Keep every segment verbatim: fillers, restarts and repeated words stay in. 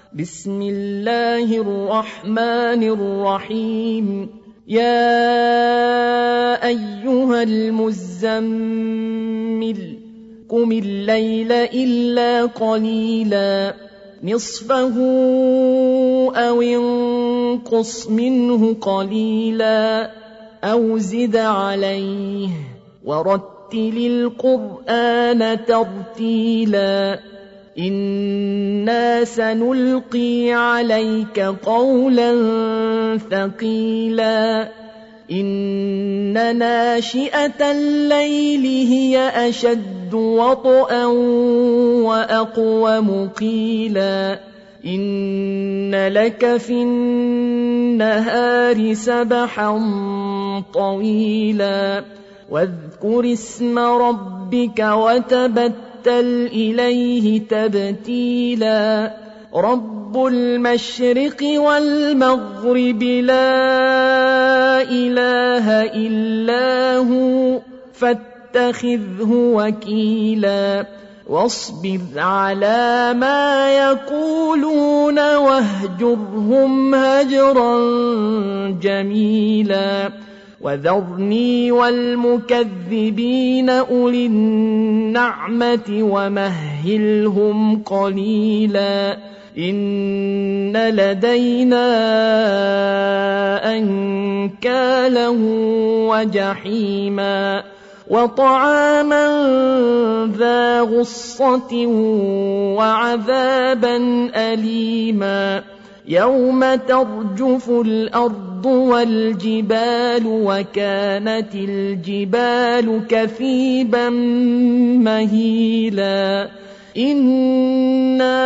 بسم الله الرحمن الرحيم يا أيها المزمل قم الليل إلا قليلا نصفه أو انقص منه قليلا أو زد عليه ورتل القرآن ترتيلا إنا سنلقي عليك قولا ثقيلا إن ناشئة الليل هي أشد وطئا وأقوم قيلا إن لك في النهار سبحا طويلا واذكر اسم ربك وتبتل إليه تبتيلا رب المشرق والمغرب لا إله إلا هو فاتخذه وكيلا واصبر على ما يقولون واهجرهم هجرا جميلا وذرني والمكذبين أولي النعمة ومهلهم قليلا إن لدينا أنكالا وجحيما وطعاما ذا غصة وعذابا أليما يوم ترجف الأرض والجبال وكانت الجبال كثيبا مهيلا إنا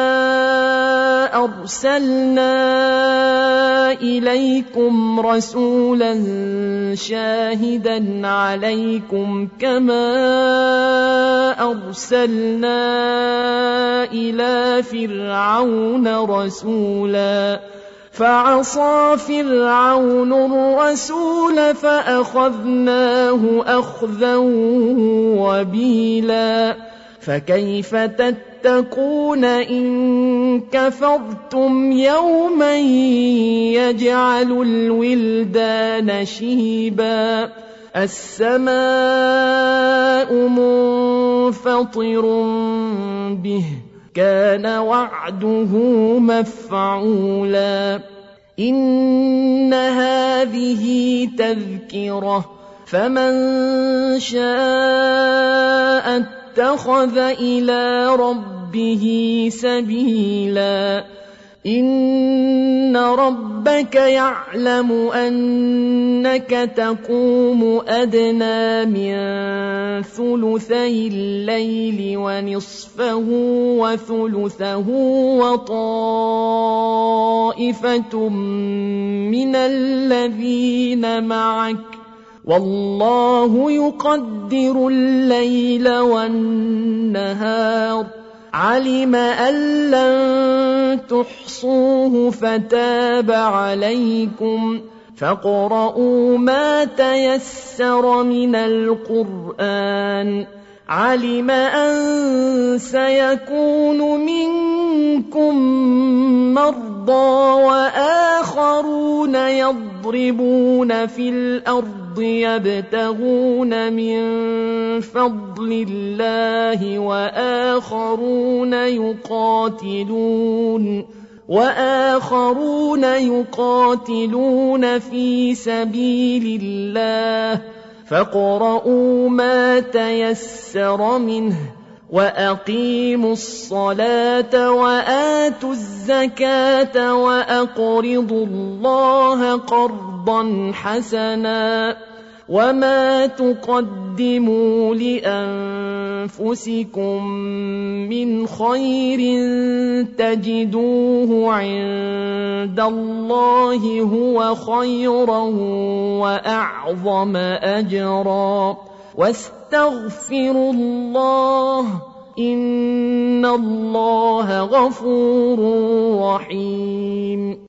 أرسلنا إليكم رسولا شاهدا عليكم كما أرسلنا إلى فرعون رسولا فعصى فرعون الرسول فأخذناه أخذا وبيلا فكيف تتقون إن كفرتم يوما يجعل الولدان شيبا السماء منفطر به كان وعده مفعولا إن هذه تذكرة فمن شاء اتخذ إلى ربه سبيلا إن ربك يعلم أنك تقوم أدنى من ثلثي الليل ونصفه وثلثه وطائفة من الذين معك والله يقدر الليل والنهار علم أن لن تحصوه فتاب عليكم فاقرؤوا ما تيسر من القرآن علم أن سيكون منكم مرضى وآخرون يضربون في الأرض يبتغون من فضل الله وآخرون يقاتلون وآخرون يقاتلون في سبيل الله فاقرؤوا ما تيسر منه وأقيموا الصلاة وآتوا الزكاة وأقرضوا الله قرضا حسنا وما تقدموا لأنفسكم من خير تجدوه عند الله هو خيرا وأعظم أجرا واستغفروا الله إن الله غفور رحيم